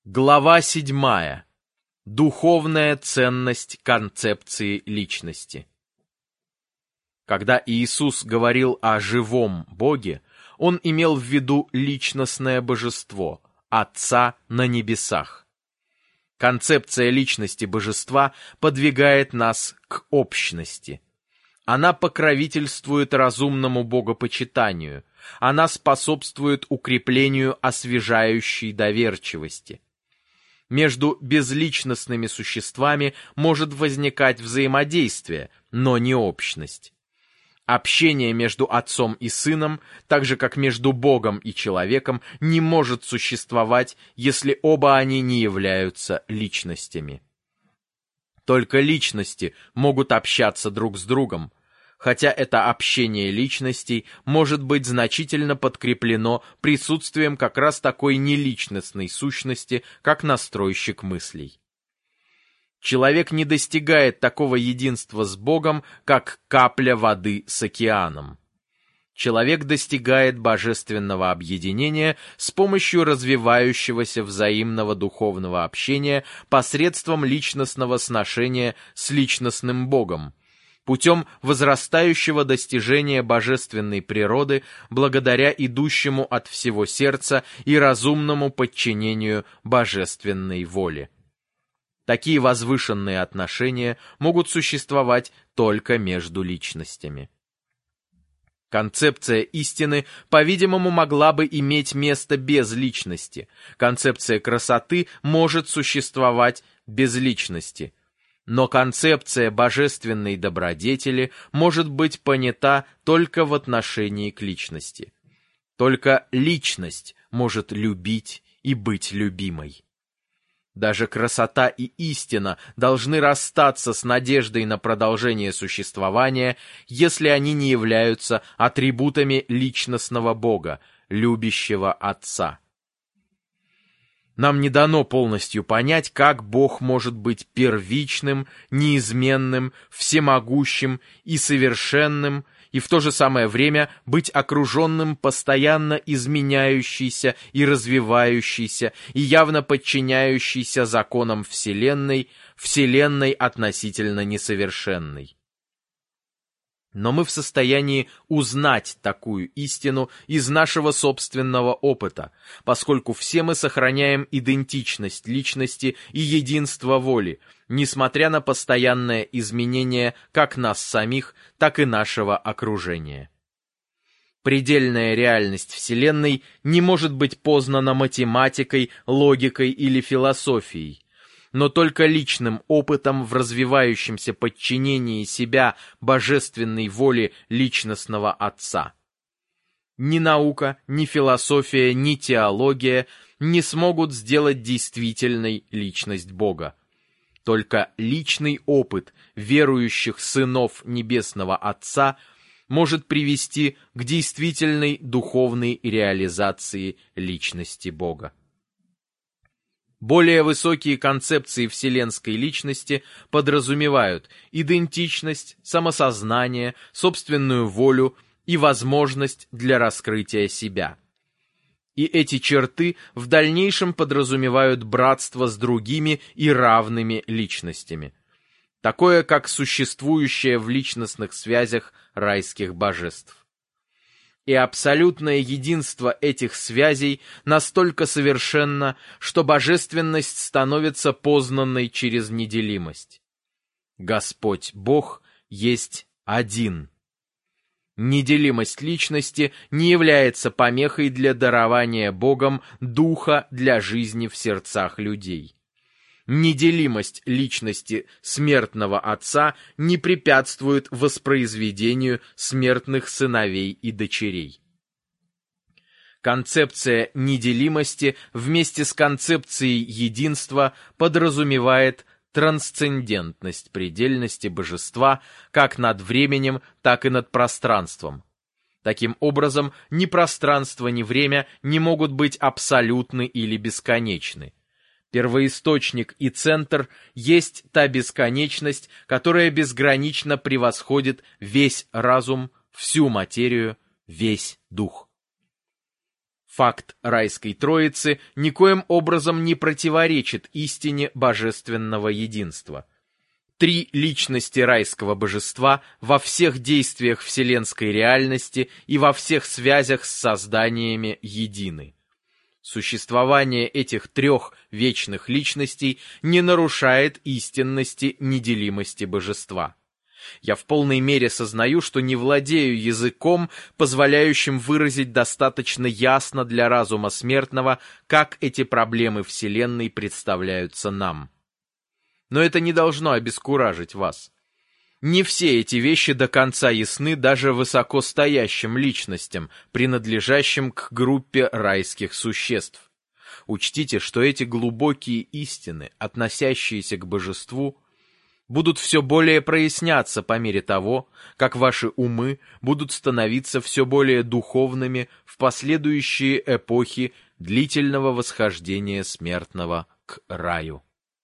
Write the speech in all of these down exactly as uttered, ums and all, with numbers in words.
Глава седьмая. Духовная ценность концепции личности. Когда Иисус говорил о живом Боге, Он имел в виду личностное божество, Отца на небесах. Концепция личности божества подвигает нас к общности. Она покровительствует разумному богопочитанию, она способствует укреплению освежающей доверчивости. Между безличностными существами может возникать взаимодействие, но не общность. Общение между отцом и сыном, так же как между Богом и человеком, не может существовать, если оба они не являются личностями. Только личности могут общаться друг с другом, хотя это общение личностей может быть значительно подкреплено присутствием как раз такой неличностной сущности, как настройщик мыслей. Человек не достигает такого единства с Богом, как капля воды с океаном. Человек достигает божественного объединения с помощью развивающегося взаимного духовного общения посредством личностного сношения с личностным Богом, путем возрастающего достижения божественной природы благодаря идущему от всего сердца и разумному подчинению божественной воле. Такие возвышенные отношения могут существовать только между личностями. Концепция истины, по-видимому, могла бы иметь место без личности. Концепция красоты может существовать без личности. Но концепция божественной добродетели может быть понята только в отношении к личности. Только личность может любить и быть любимой. Даже красота и истина должны расстаться с надеждой на продолжение существования, если они не являются атрибутами личностного Бога, любящего Отца. Нам не дано полностью понять, как Бог может быть первичным, неизменным, всемогущим и совершенным, и в то же самое время быть окруженным постоянно изменяющейся и развивающейся и явно подчиняющейся законам Вселенной, Вселенной относительно несовершенной. Но мы в состоянии узнать такую истину из нашего собственного опыта, поскольку все мы сохраняем идентичность личности и единство воли, несмотря на постоянное изменение как нас самих, так и нашего окружения. Предельная реальность Вселенной не может быть познана математикой, логикой или философией, но только личным опытом в развивающемся подчинении себя божественной воле личностного Отца. Ни наука, ни философия, ни теология не смогут сделать действительной личность Бога. Только личный опыт верующих сынов Небесного Отца может привести к действительной духовной реализации личности Бога. Более высокие концепции вселенской личности подразумевают идентичность, самосознание, собственную волю и возможность для раскрытия себя. И эти черты в дальнейшем подразумевают братство с другими и равными личностями, такое как существующее в личностных связях райских божеств. И абсолютное единство этих связей настолько совершенно, что божественность становится познанной через неделимость. Господь Бог есть один. Неделимость личности не является помехой для дарования Богом духа для жизни в сердцах людей. Неделимость личности смертного Отца не препятствует воспроизведению смертных сыновей и дочерей. Концепция неделимости вместе с концепцией единства подразумевает трансцендентность предельности божества как над временем, так и над пространством. Таким образом, ни пространство, ни время не могут быть абсолютны или бесконечны. Первоисточник и центр есть та бесконечность, которая безгранично превосходит весь разум, всю материю, весь дух. Факт райской троицы никоим образом не противоречит истине божественного единства. Три личности райского божества во всех действиях вселенской реальности и во всех связях с созданиями едины. Существование этих трех вечных личностей не нарушает истинности неделимости божества. Я в полной мере сознаю, что не владею языком, позволяющим выразить достаточно ясно для разума смертного, как эти проблемы Вселенной представляются нам. Но это не должно обескуражить вас. Не все эти вещи до конца ясны даже высокостоящим личностям, принадлежащим к группе райских существ. Учтите, что эти глубокие истины, относящиеся к божеству, будут все более проясняться по мере того, как ваши умы будут становиться все более духовными в последующие эпохи длительного восхождения смертного к раю.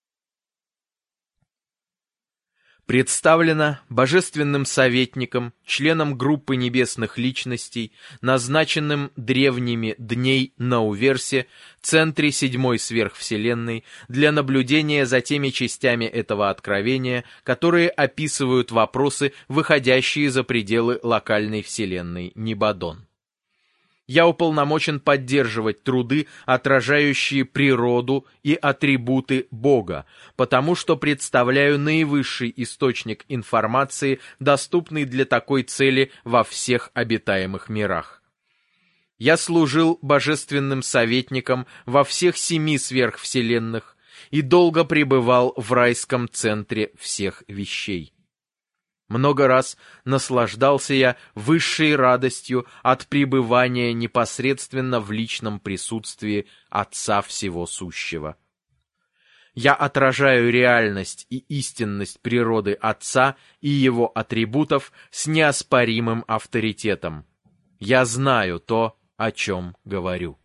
Представлено божественным советником, членом группы небесных личностей, назначенным древними дней на Уверсе, центре седьмой сверхвселенной, для наблюдения за теми частями этого откровения, которые описывают вопросы, выходящие за пределы локальной вселенной Нибадон. Я уполномочен поддерживать труды, отражающие природу и атрибуты Бога, потому что представляю наивысший источник информации, доступный для такой цели во всех обитаемых мирах. Я служил божественным советником во всех семи сверхвселенных и долго пребывал в райском центре всех вещей. Много раз наслаждался я высшей радостью от пребывания непосредственно в личном присутствии Отца Всего Сущего. Я отражаю реальность и истинность природы Отца и Его атрибутов с неоспоримым авторитетом. Я знаю то, о чем говорю.